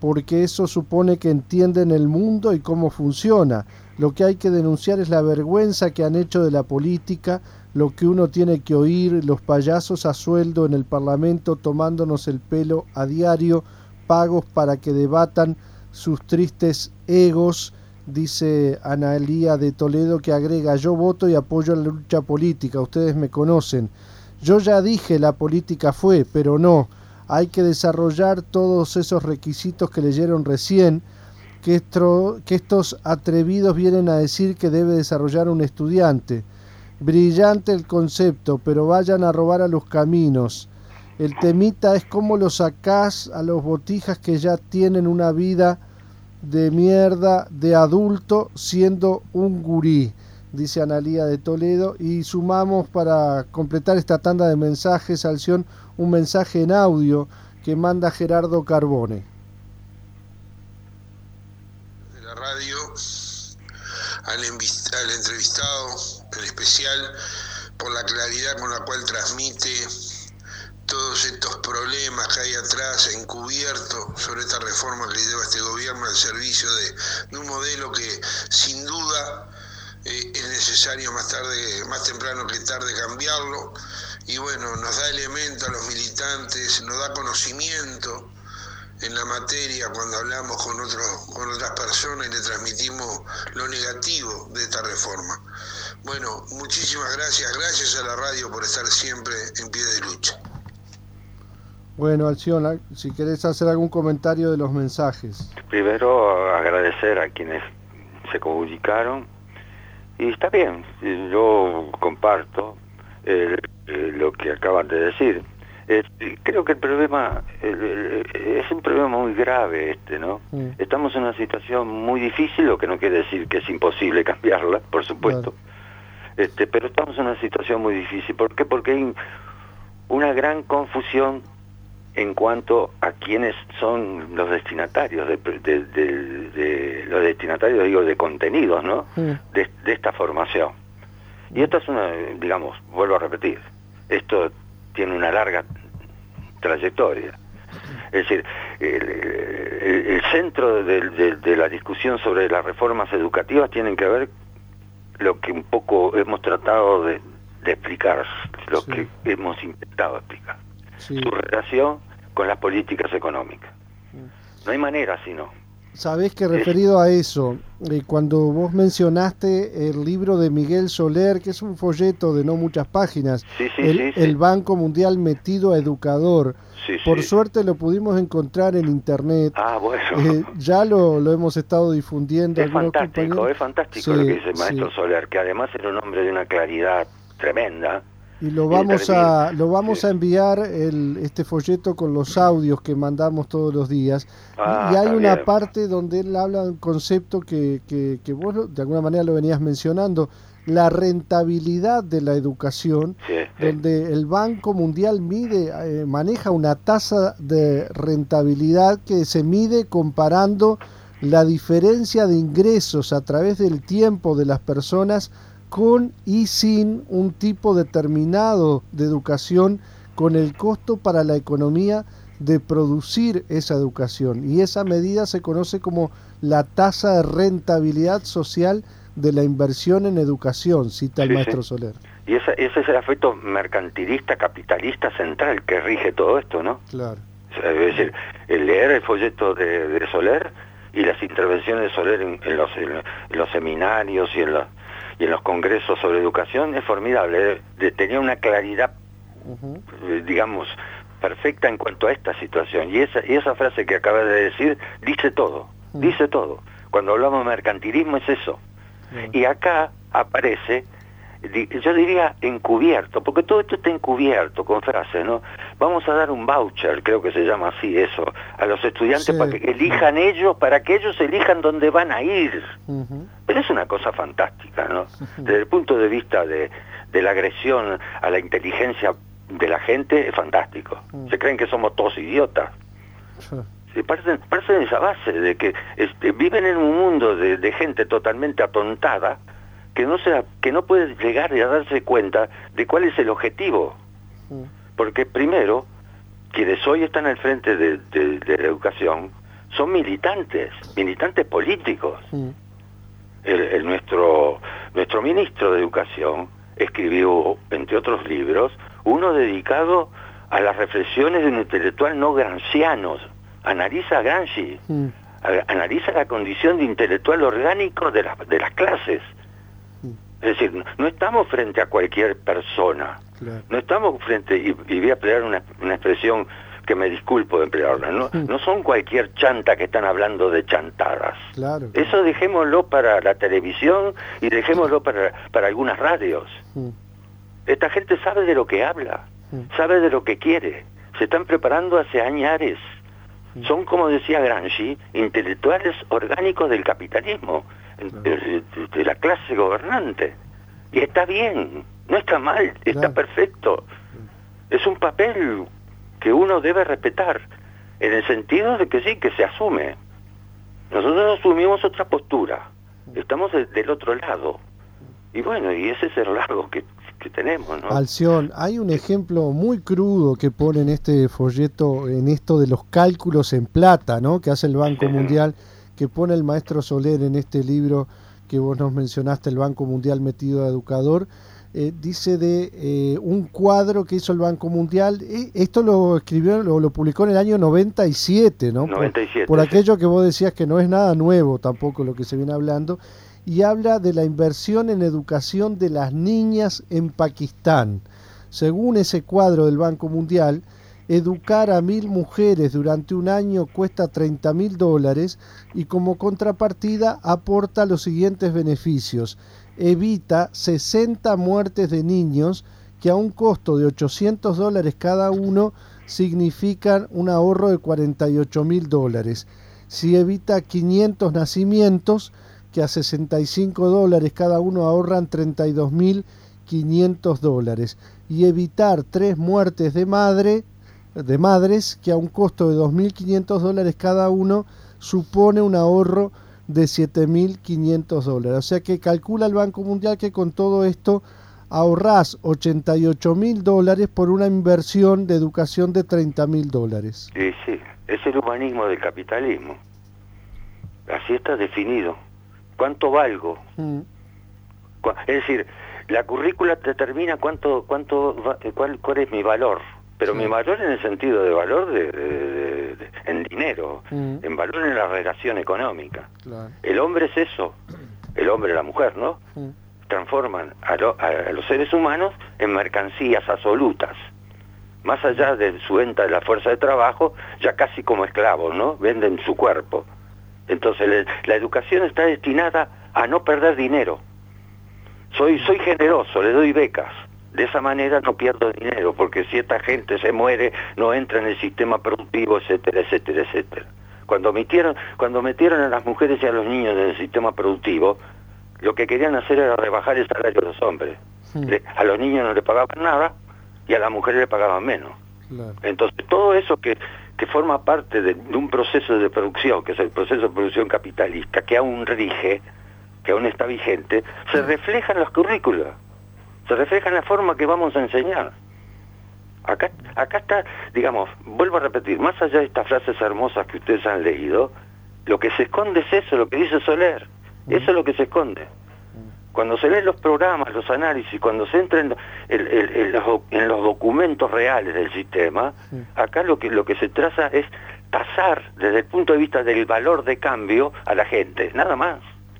porque eso supone que entienden el mundo y cómo funciona. Lo que hay que denunciar es la vergüenza que han hecho de la política, lo que uno tiene que oír, los payasos a sueldo en el Parlamento tomándonos el pelo a diario, pagos para que debatan sus tristes egos, dice Analía de Toledo, que agrega: yo voto y apoyo la lucha política, ustedes me conocen. Yo ya dije la política fue, pero no, hay que desarrollar todos esos requisitos que leyeron recién, que, esto, que estos atrevidos vienen a decir que debe desarrollar un estudiante. Brillante el concepto, pero vayan a robar a los caminos. El temita es cómo lo sacás a los botijas que ya tienen una vida de mierda de adulto siendo un gurí, dice Analía de Toledo. Y sumamos para completar esta tanda de mensajes, Alción, un mensaje en audio que manda Gerardo Carbone. De la radio, al, al entrevistado, en especial por la claridad con la cual transmite todos estos problemas que hay atrás encubierto sobre esta reforma que le lleva este gobierno al servicio de, de un modelo que sin duda eh, es necesario más tarde, más temprano que tarde cambiarlo. Y bueno, nos da elemento a los militantes, nos da conocimiento en la materia cuando hablamos con otros, con otras personas y le transmitimos lo negativo de esta reforma. Bueno, muchísimas gracias, gracias a la radio por estar siempre en pie de lucha. Bueno, Alción, si querés hacer algún comentario de los mensajes. Primero, agradecer a quienes se comunicaron, y está bien, yo comparto eh, eh, lo que acaban de decir. Eh, creo que el problema eh, es un problema muy grave este, ¿no? Mm. Estamos en una situación muy difícil, lo que no quiere decir que es imposible cambiarla, por supuesto. Claro. Este, pero estamos en una situación muy difícil. ¿Por qué? Porque hay una gran confusión en cuanto a quiénes son los destinatarios de, de, de, de los destinatarios, digo, de contenidos, ¿no? Mm. De, de esta formación. Y esto es una, digamos, vuelvo a repetir, esto tiene una larga trayectoria. Es decir, el, el, el centro de, de, de la discusión sobre las reformas educativas tienen que ver lo que un poco hemos tratado de, de explicar, lo sí. que hemos intentado explicar. Sí. Su relación con las políticas económicas. No hay manera sino. Sabés que referido a eso, eh, cuando vos mencionaste el libro de Miguel Soler, que es un folleto de no muchas páginas, sí, sí, el, sí, sí. el Banco Mundial metido a educador, sí, por sí. suerte lo pudimos encontrar en internet. Ah, bueno. Eh, ya lo, lo hemos estado difundiendo. Es fantástico, compañeros. es fantástico sí, lo que dice el maestro sí. Soler, que además era un hombre de una claridad tremenda. Y lo vamos a lo vamos sí. a enviar el, este folleto con los audios que mandamos todos los días. Ah, y hay una bien. parte donde él habla de un concepto que, que, que vos de alguna manera lo venías mencionando, la rentabilidad de la educación, sí, sí. donde el Banco Mundial mide, eh, maneja una tasa de rentabilidad que se mide comparando la diferencia de ingresos a través del tiempo de las personas con y sin un tipo determinado de educación, con el costo para la economía de producir esa educación. Y esa medida se conoce como la tasa de rentabilidad social de la inversión en educación, cita el sí, maestro sí. Soler. Y ese, ese es el aspecto mercantilista, capitalista central que rige todo esto, ¿no? Claro. Es decir, el leer el folleto de, de Soler y las intervenciones de Soler en, en, los, en los seminarios y en los y en los congresos sobre educación es formidable. De, tenía una claridad, uh-huh. eh, digamos, perfecta en cuanto a esta situación. Y esa, y esa frase que acabas de decir dice todo, uh-huh. dice todo. Cuando hablamos de mercantilismo es eso. Uh-huh. Y acá aparece, yo diría encubierto, porque todo esto está encubierto con frases, ¿no? Vamos a dar un voucher, creo que se llama así eso, a los estudiantes sí. para que elijan ellos, para que ellos elijan dónde van a ir. Uh-huh. Pero es una cosa fantástica, ¿no? Uh-huh. Desde el punto de vista de, de la agresión a la inteligencia de la gente, es fantástico. Uh-huh. Se creen que somos todos idiotas. Uh-huh. Sí, parecen, parecen esa base de que este, viven en un mundo de, de gente totalmente atontada, que no se, que no puede llegar a darse cuenta de cuál es el objetivo. Porque primero, quienes hoy están al frente de, de, de la educación son militantes, militantes políticos. Mm. El, el nuestro, nuestro ministro de Educación escribió, entre otros libros, uno dedicado a las reflexiones de un intelectual no gramsciano. Analiza a Gramsci, mm. a, analiza la condición de intelectual orgánico de, la, de las clases. Mm. Es decir, no estamos frente a cualquier persona, claro. no estamos frente, y, y voy a emplear una, una expresión que me disculpo de emplearla, no, mm. no son cualquier chanta que están hablando de chantadas. Claro, claro. Eso dejémoslo para la televisión y dejémoslo para, para algunas radios. Mm. Esta gente sabe de lo que habla, mm. sabe de lo que quiere, se están preparando hace añares. Mm. Son, como decía Gramsci, intelectuales orgánicos del capitalismo, claro. de, de la clase gobernante. Y está bien, no está mal, está claro. perfecto. Mm. Es un papel que uno debe respetar, en el sentido de que sí, que se asume. Nosotros asumimos otra postura, estamos de, del otro lado, y bueno, y ese es el lado que, que tenemos, ¿no? Alción, hay un ejemplo muy crudo que pone en este folleto, en esto de los cálculos en plata, ¿no?, que hace el Banco sí. Mundial, que pone el maestro Soler en este libro que vos nos mencionaste, el Banco Mundial metido a educador. Eh, dice de eh, un cuadro que hizo el Banco Mundial. Eh, esto lo escribió, lo, lo publicó en el año noventa y siete, ¿no? noventa y siete, por, por sí. aquello que vos decías que no es nada nuevo tampoco lo que se viene hablando, y habla de la inversión en educación de las niñas en Pakistán. Según ese cuadro del Banco Mundial, educar a mil mujeres durante un año cuesta treinta mil dólares y como contrapartida aporta los siguientes beneficios. Evita sesenta muertes de niños que a un costo de ochocientos dólares cada uno significan un ahorro de cuarenta y ocho mil dólares. Si evita quinientos nacimientos que a sesenta y cinco dólares cada uno ahorran treinta y dos mil quinientos dólares. Y evitar tres muertes de madre, de madres que a un costo de dos mil quinientos dólares cada uno supone un ahorro de siete mil quinientos dólares. O sea que calcula el Banco Mundial que con todo esto ahorrás ochenta y ocho mil dólares por una inversión de educación de treinta mil dólares. Sí, sí, es el humanismo del capitalismo. Así está definido. ¿Cuánto valgo? Mm. Es decir, la currícula determina cuánto, cuánto, cuál, cuál es mi valor. Pero sí. mi valor en el sentido de valor de, de, de, de en dinero, mm. en valor en la relación económica. Claro. El hombre es eso, el hombre y la mujer, ¿no? Mm. Transforman a, lo, a los seres humanos en mercancías absolutas. Más allá de su venta de la fuerza de trabajo, ya casi como esclavos, ¿no? Venden su cuerpo. Entonces le, la educación está destinada a no perder dinero. Soy, soy generoso, le doy becas. De esa manera no pierdo dinero, porque si esta gente se muere, no entra en el sistema productivo, etcétera, etcétera, etcétera. Cuando metieron, cuando metieron a las mujeres y a los niños en el sistema productivo, lo que querían hacer era rebajar el salario de los hombres. Sí. Le, a los niños no le pagaban nada y a las mujeres le pagaban menos. Claro. Entonces todo eso que, que forma parte de, de un proceso de producción, que es el proceso de producción capitalista, que aún rige, que aún está vigente, se refleja en los currículos. Se refleja en la forma que vamos a enseñar. Acá, acá está, digamos, vuelvo a repetir, más allá de estas frases hermosas que ustedes han leído, lo que se esconde es eso, lo que dice Soler. Eso es lo que se esconde. Cuando se leen los programas, los análisis, cuando se entra en, en, en, en, los, en los documentos reales del sistema, acá lo que, lo que se traza es tasar desde el punto de vista del valor de cambio a la gente, nada más.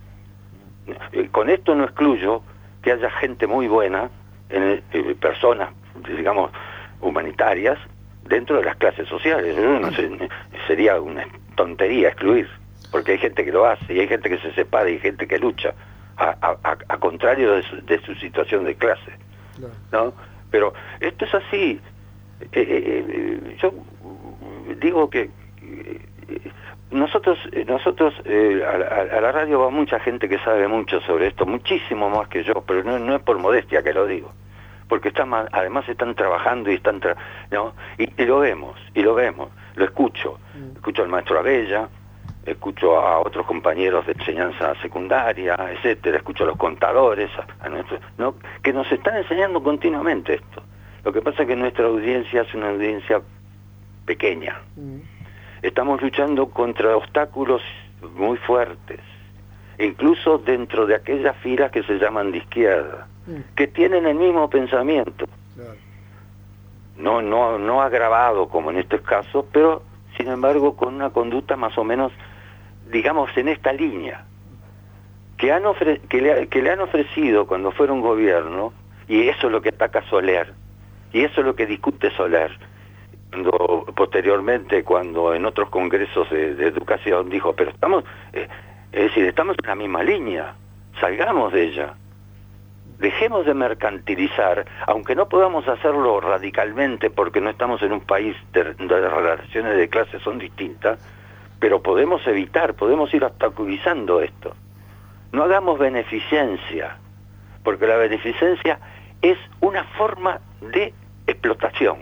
Con esto no excluyo que haya gente muy buena, en el, eh, personas, digamos, humanitarias, dentro de las clases sociales. No sé, sería una tontería excluir, porque hay gente que lo hace, y hay gente que se separa, y hay gente que lucha, a, a, a contrario de su, de su situación de clase. ¿No? Pero esto es así. Eh, eh, yo digo que eh, Nosotros, nosotros eh, a, a la radio va mucha gente que sabe mucho sobre esto, muchísimo más que yo, pero no, no es por modestia que lo digo, porque están, además están trabajando y están, tra ¿no? Y, y lo vemos, y lo vemos, lo escucho, mm. escucho al maestro Abella, escucho a otros compañeros de enseñanza secundaria, etcétera, escucho a los contadores, a, a nuestros, ¿no? Que nos están enseñando continuamente esto. Lo que pasa es que nuestra audiencia es una audiencia pequeña. Mm. estamos luchando contra obstáculos muy fuertes, incluso dentro de aquellas filas que se llaman de izquierda, mm. que tienen el mismo pensamiento. Claro. No, no, no agravado como en estos casos, pero sin embargo con una conducta más o menos, digamos, en esta línea, que, han ofre que, le, que le han ofrecido cuando fueron gobierno, y eso es lo que ataca Soler, y eso es lo que discute Soler, cuando posteriormente, cuando en otros congresos de, de educación dijo, pero estamos, eh, es decir, estamos en la misma línea, salgamos de ella. Dejemos de mercantilizar, aunque no podamos hacerlo radicalmente porque no estamos en un país de, de las relaciones de clase son distintas, pero podemos evitar, podemos ir obstaculizando esto. No hagamos beneficencia, porque la beneficencia es una forma de explotación.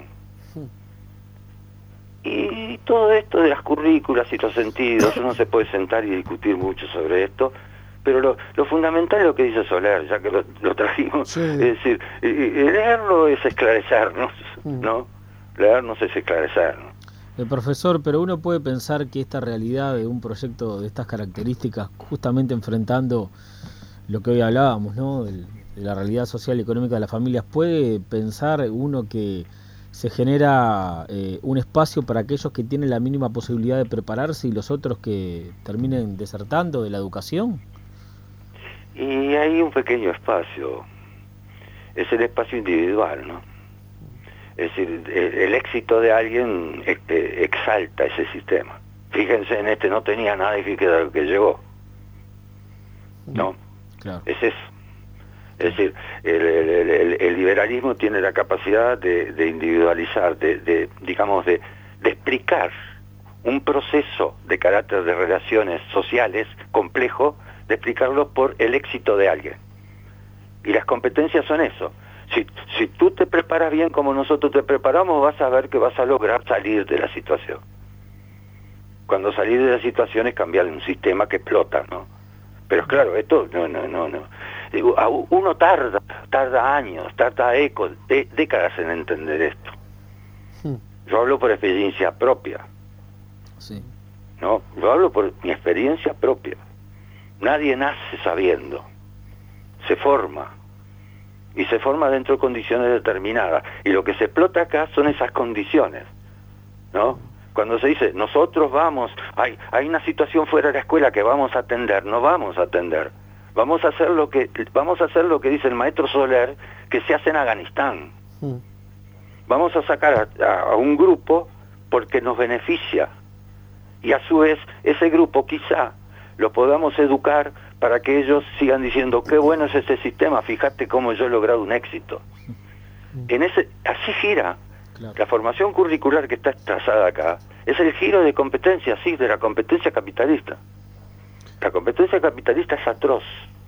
Y todo esto de las currículas y los sentidos, uno se puede sentar y discutir mucho sobre esto, pero lo, lo fundamental es lo que dice Soler, ya que lo, lo trajimos, sí. Es decir, y, y leerlo es esclarecernos, ¿no? Leernos es esclarecernos. El profesor, pero uno puede pensar que esta realidad de un proyecto de estas características, justamente enfrentando lo que hoy hablábamos, ¿no? De, de la realidad social y económica de las familias, puede pensar uno que se genera eh, un espacio para aquellos que tienen la mínima posibilidad de prepararse y los otros que terminen desertando de la educación. Y hay un pequeño espacio, es el espacio individual, ¿no? Es decir, el, el éxito de alguien este, exalta ese sistema. Fíjense en este, no tenía nada y fíjense a lo que llegó. ¿No? Claro. Es eso. Es decir, el, el, el, el liberalismo tiene la capacidad de, de individualizar, de, de digamos, de, de explicar un proceso de carácter de relaciones sociales complejo, de explicarlo por el éxito de alguien. Y las competencias son eso. Si, si tú te preparas bien como nosotros te preparamos, vas a ver que vas a lograr salir de la situación. Cuando salir de la situación es cambiar un sistema que explota, ¿no? Pero claro, esto no, no, no, no. Digo, uno tarda, tarda años, tarda ecos, de, décadas en entender esto. Sí. Yo hablo por experiencia propia. Sí. No, yo hablo por mi experiencia propia. Nadie nace sabiendo, se forma, y se forma dentro de condiciones determinadas, y lo que se explota acá son esas condiciones, ¿no? Cuando se dice, nosotros vamos, hay, hay una situación fuera de la escuela que vamos a atender, no vamos a atender, vamos a hacer lo que, vamos a hacer lo que dice el maestro Soler, que se hace en Afganistán. Mm. Vamos a sacar a, a un grupo porque nos beneficia, y a su vez, ese grupo quizá lo podamos educar para que ellos sigan diciendo, qué bueno es ese sistema, fíjate cómo yo he logrado un éxito. En ese, así gira. Claro. La formación curricular que está trazada acá es el giro de competencia, sí, de la competencia capitalista. La competencia capitalista es atroz,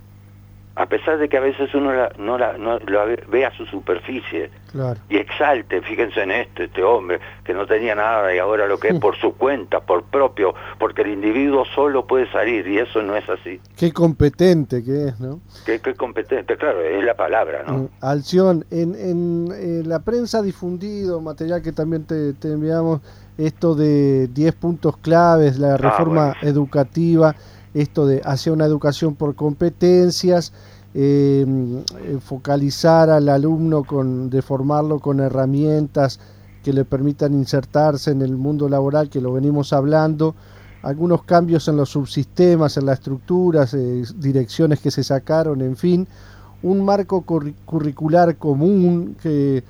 a pesar de que a veces uno la, no, la, no la ve a su superficie, claro, y exalte, fíjense en este, este hombre que no tenía nada y ahora lo que es por su cuenta, por propio, porque el individuo solo puede salir, y eso no es así. Qué competente que es, ¿no? Qué, qué competente, claro, es la palabra, ¿no? Alción, en, en, en la prensa ha difundido material que también te, te enviamos, esto de diez puntos claves, la reforma ah, bueno. educativa, esto de hacia una educación por competencias, eh, focalizar al alumno, con, de formarlo con herramientas que le permitan insertarse en el mundo laboral, que lo venimos hablando, algunos cambios en los subsistemas, en las estructuras, eh, direcciones que se sacaron, en fin, un marco curricular común que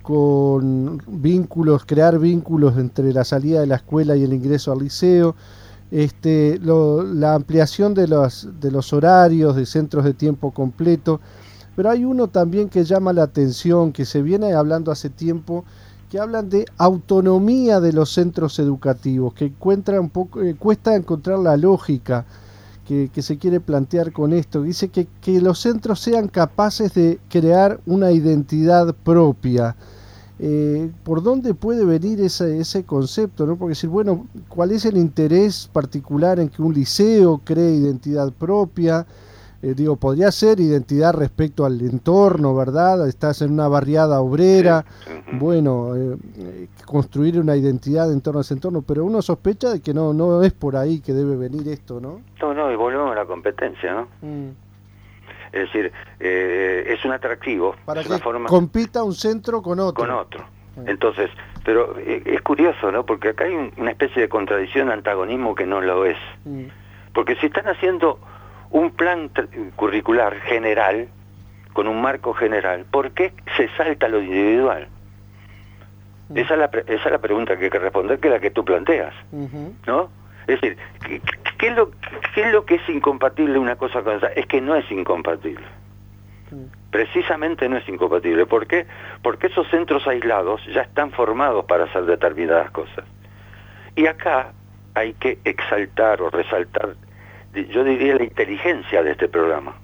con vínculos, crear vínculos entre la salida de la escuela y el ingreso al liceo, Este, lo, la ampliación de los, de los horarios de centros de tiempo completo, pero hay uno también que llama la atención, que se viene hablando hace tiempo, que hablan de autonomía de los centros educativos, que encuentra un poco, eh, cuesta encontrar la lógica que, que se quiere plantear con esto. Dice que, que los centros sean capaces de crear una identidad propia. Eh, ¿Por dónde puede venir ese, ese concepto, ¿no? Porque decir, bueno, ¿cuál es el interés particular en que un liceo cree identidad propia? Eh, digo, podría ser identidad respecto al entorno, ¿verdad? Estás en una barriada obrera, sí. Uh-huh. Bueno, eh, eh, construir una identidad en torno a ese entorno, pero uno sospecha de que no no es por ahí que debe venir esto, ¿no? No, no, y volvemos a la competencia, ¿no? Mm. Es decir, eh, es un atractivo. Para es que una forma... compita un centro con otro. Con otro. Mm. Entonces, pero eh, es curioso, ¿no? Porque acá hay un, una especie de contradicción, antagonismo que no lo es. Mm. Porque si están haciendo un plan curricular general, con un marco general, ¿por qué se salta lo individual? Uh-huh. Esa, es la, esa es la pregunta que hay que responder, que es la que tú planteas, uh-huh. ¿no? Es decir, ¿qué, qué, es lo, ¿qué es lo que es incompatible una cosa con esa? Es que no es incompatible. Uh-huh. Precisamente no es incompatible. ¿Por qué? Porque esos centros aislados ya están formados para hacer determinadas cosas. Y acá hay que exaltar o resaltar, yo diría, la inteligencia de este programa,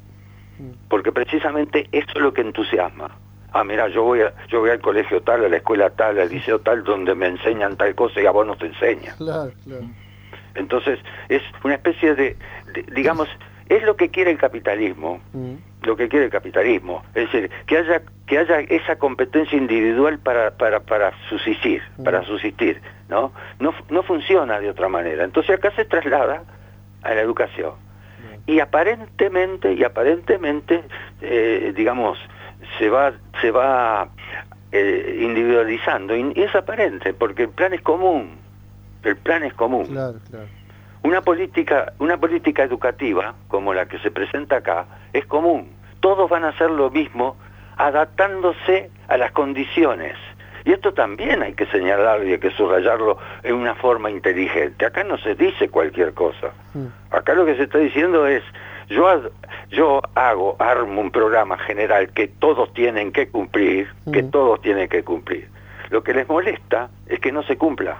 porque precisamente eso es lo que entusiasma. Ah, mira, yo voy a, yo voy al colegio tal, a la escuela tal, al liceo tal, donde me enseñan tal cosa y a vos no te enseñan. Claro, claro. Entonces es una especie de, de digamos, es lo que quiere el capitalismo, mm. lo que quiere el capitalismo, es decir, que haya que haya esa competencia individual para para para subsistir, mm. para subsistir, ¿no? No no funciona de otra manera. Entonces acá se traslada a la educación. Bien. Y aparentemente, y aparentemente, eh, digamos, se va, se va eh, individualizando, y es aparente, porque el plan es común, el plan es común. Claro, claro. Una política, una política educativa, como la que se presenta acá, es común. Todos van a hacer lo mismo, adaptándose a las condiciones. Y esto también hay que señalarlo y hay que subrayarlo en una forma inteligente. Acá no se dice cualquier cosa. Acá lo que se está diciendo es, yo, yo hago, armo un programa general que todos tienen que cumplir, que todos tienen que cumplir. Lo que les molesta es que no se cumpla.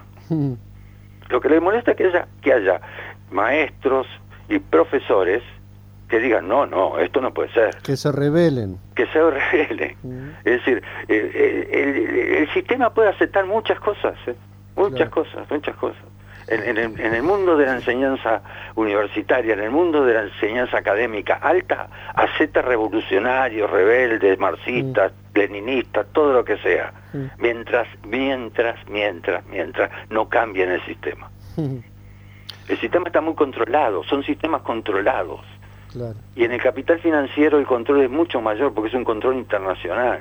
Lo que les molesta es que haya, que haya maestros y profesores que digan, no, no, esto no puede ser. Que se rebelen. Que se rebelen. Mm. Es decir, el, el, el, el sistema puede aceptar muchas cosas, ¿eh? muchas claro. cosas, muchas cosas. En, en, el, en el mundo de la enseñanza universitaria, en el mundo de la enseñanza académica alta, acepta revolucionarios, rebeldes, marxistas, mm. leninistas, todo lo que sea. Mm. Mientras, mientras, mientras, mientras no cambien el sistema. Mm. El sistema está muy controlado, son sistemas controlados. Claro. Y en el capital financiero el control es mucho mayor porque es un control internacional.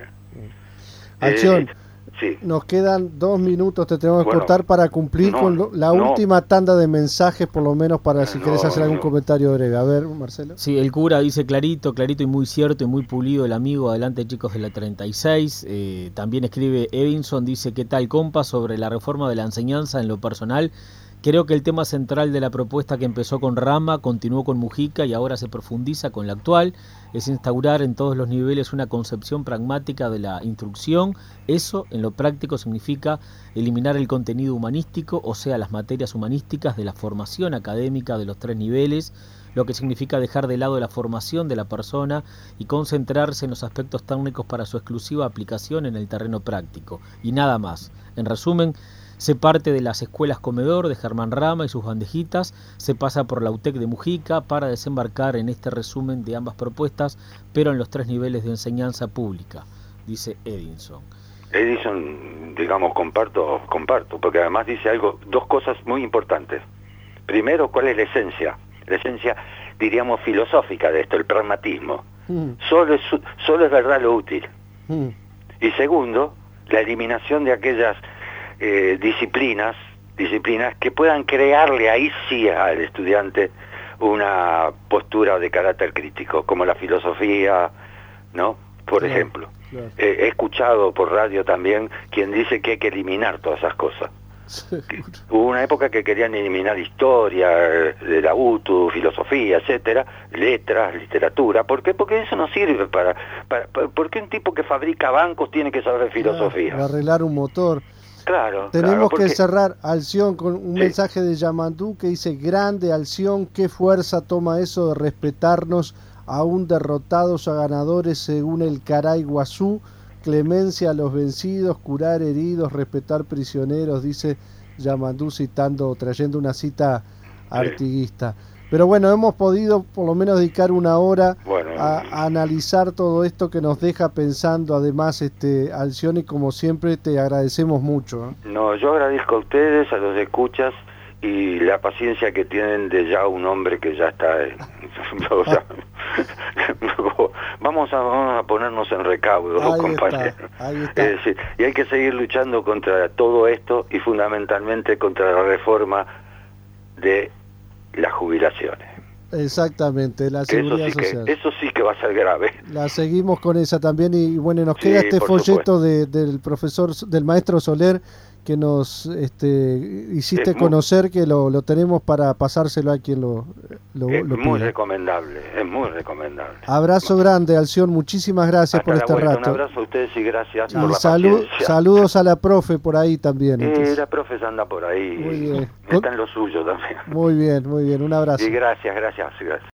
Acción, eh, sí. Nos quedan dos minutos, te tenemos que bueno, cortar para cumplir no, con lo, la no. última tanda de mensajes, por lo menos para si no, querés hacer algún no. comentario breve. A ver, Marcelo. Sí, el cura dice clarito, clarito y muy cierto y muy pulido el amigo. Adelante, chicos de la treinta y seis. Eh, también escribe Edinson, dice, ¿qué tal, compa? Sobre la reforma de la enseñanza en lo personal. Creo que el tema central de la propuesta que empezó con Rama, continuó con Mujica y ahora se profundiza con la actual, es instaurar en todos los niveles una concepción pragmática de la instrucción. Eso, en lo práctico, significa eliminar el contenido humanístico, o sea, las materias humanísticas de la formación académica de los tres niveles, lo que significa dejar de lado la formación de la persona y concentrarse en los aspectos técnicos para su exclusiva aplicación en el terreno práctico. Y nada más. En resumen, se parte de las escuelas comedor de Germán Rama y sus bandejitas, se pasa por la U T E C de Mujica para desembarcar en este resumen de ambas propuestas, pero en los tres niveles de enseñanza pública, dice Edinson. Edinson, digamos, comparto, comparto, porque además dice algo, dos cosas muy importantes. Primero, ¿cuál es la esencia? La esencia, diríamos, filosófica de esto, el pragmatismo. Mm. Solo es, solo es verdad lo útil. Mm. Y segundo, la eliminación de aquellas Eh, disciplinas, disciplinas que puedan crearle ahí sí al estudiante una postura de carácter crítico, como la filosofía, ¿no? Por claro, ejemplo. Claro. Eh, he escuchado por radio también quien dice que hay que eliminar todas esas cosas. Hubo una época que querían eliminar historia, de la U T U, filosofía, etcétera, letras, literatura. ¿Por qué? Porque eso no sirve para, para, para ¿por qué un tipo que fabrica bancos tiene que saber filosofía? Para arreglar un motor. Claro, tenemos claro, porque... que cerrar, Alción, con un sí. mensaje de Yamandú que dice: grande Alción, qué fuerza toma eso de respetarnos aún derrotados a ganadores según el Caray Guazú, clemencia a los vencidos, curar heridos, respetar prisioneros, dice Yamandú, citando, trayendo una cita artiguista. Pero bueno, hemos podido por lo menos dedicar una hora bueno, a, a analizar todo esto que nos deja pensando, además, este Alcione, y como siempre te agradecemos mucho, ¿eh? No, yo agradezco a ustedes, a los escuchas, y la paciencia que tienen de ya un hombre que ya está... Eh, o sea, vamos, a, vamos a ponernos en recaudo, ahí compañeros. Está, ahí está. Es decir, y hay que seguir luchando contra todo esto y fundamentalmente contra la reforma de las jubilaciones. Exactamente, la seguridad eso sí social. Que, eso sí que va a ser grave. La seguimos con esa también y bueno, nos queda sí, este folleto de, supuesto. del profesor, del maestro Soler, que nos este, hiciste es conocer, muy, que lo, lo tenemos para pasárselo a quien lo, lo, es lo muy pida. recomendable, es muy recomendable. Abrazo grande, Alción, muchísimas gracias Hasta por este vuelta, rato. Un abrazo a ustedes y gracias y por la salu paciencia. Saludos a la profe por ahí también. Eh, la profe anda por ahí, muy bien. está en lo suyo también. Muy bien, muy bien, un abrazo. Y gracias, gracias, gracias.